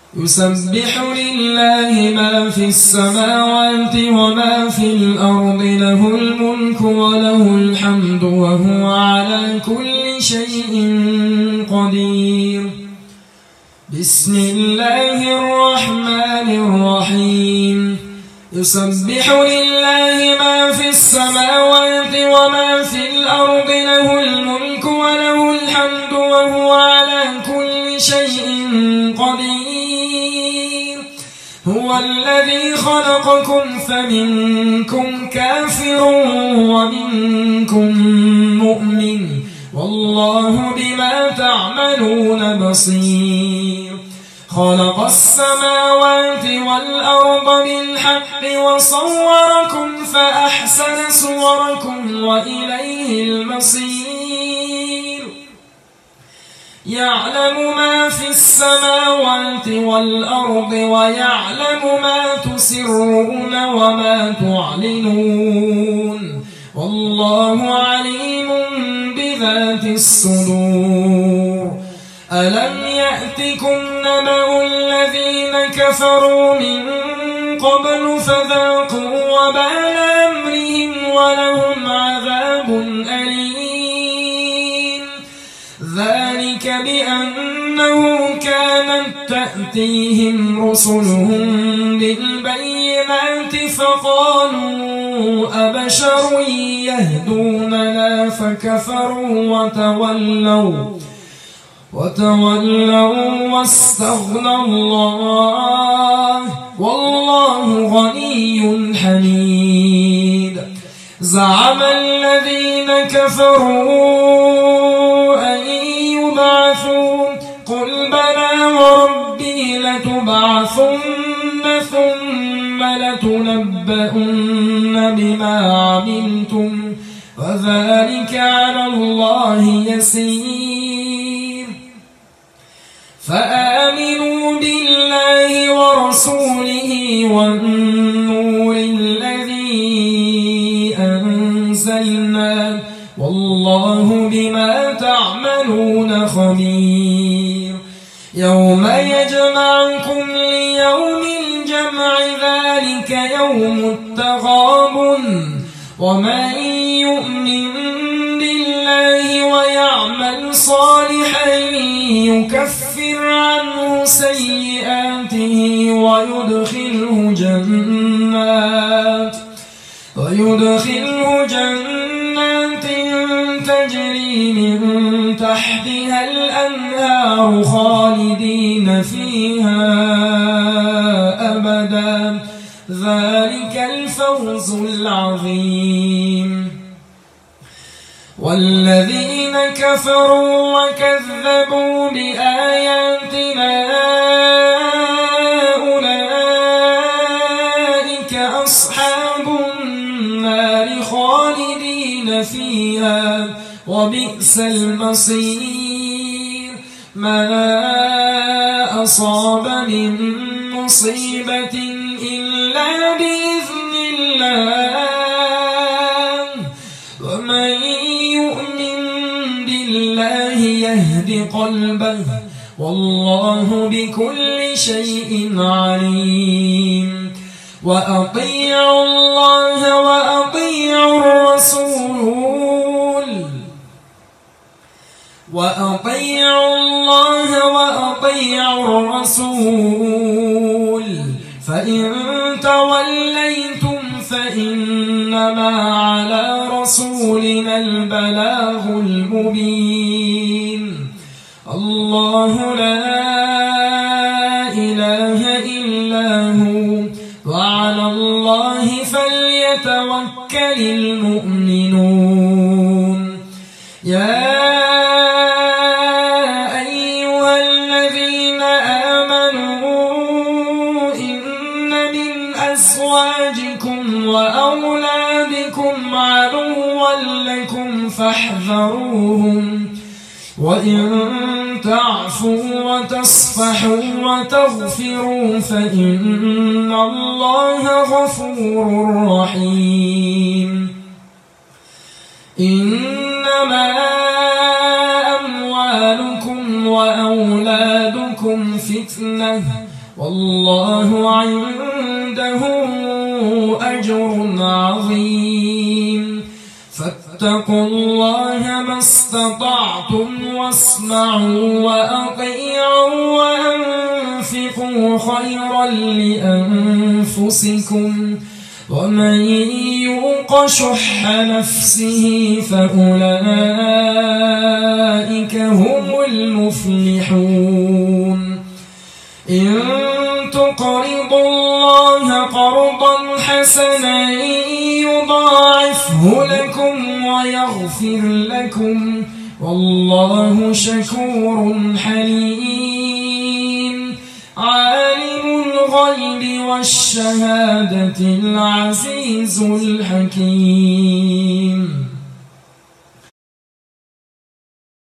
يسبح لله ما في السماوات وما في الأرض له الملك وله الحمد وهو على كل شيء قدير. بسم الله الرحمن الرحيم. يسبح لله ما في السماوات وما في الأرض له الملك وله الحمد وهو على كل شيء قدير. هو الذي خلقكم فمنكم كافر ومنكم مؤمن والله بما تعملون بصير. خلق السماوات والأرض بالحق وصوركم فأحسن صوركم وإليه المصير. يعلم ما في السماوات والأرض ويعلم ما تسرون وما تعلنون والله عليم بذات الصدور. ألم يأتكم نبأ الذين كفروا من قبل فذاقوا وبال أمرهم ولهم عذاب أليم. ذلك بأنه كانت تأتيهم رسلهم بالبينات فقالوا أبشر يهدوننا فكفروا وتولوا واستغنى الله والله غني حميد. زعم الذين كفروا أن يبعثوا قل بلى وربي لتبعثن ثم لتنبؤن بما عملتم وذلك على الله يسير. فآمنوا بالله ورسوله والنور الذي أنزلنا والله بما تعملون خبير. يوم يجمعكم ليوم الجمع ذلك يوم التغابن. ومن يؤمن بالله ويعمل صالحا يكفر عنه سيئاته ويدخله جنات تجري من تحتها الأنهار خالدين فيها أبدا ذلك الفوز العظيم. والذين كفروا وكذبوا بآياتنا أولئك أصحاب النار خالدين فيها وبئس المصير. ما أصاب من مصيبة إلا بإذن الله ومن يؤمن بالله يهد قلبه والله بكل شيء عليم. وأطيعوا الله وأطيعوا الرسول فإن توليتم فإنما على رسولنا البلاغ المبين. الله لا إله إلا هو وعلى الله فليتوكل المؤمنون. يا أيها الذين آمنوا إن من أزواجكم وأولادكم عدوا لكم فاحذروهم وإن تعفوا وتصفحوا وتغفروا فإن الله غفور رحيم. إنما أموالكم وأولادكم فتنة والله عنده أجر عظيم فاتقوا الله ما استطعتم واسمعوا وأطيعوا وأنفقوا خيرا لأنفسكم ومن يوق شح نفسه فأولئك هم المفلحون إن تقرضوا الله قرضا حسنا يضاعفه لكم ويغفر لكم والله شكور حليم عالم الغيب والشهادة العزيز الحكيم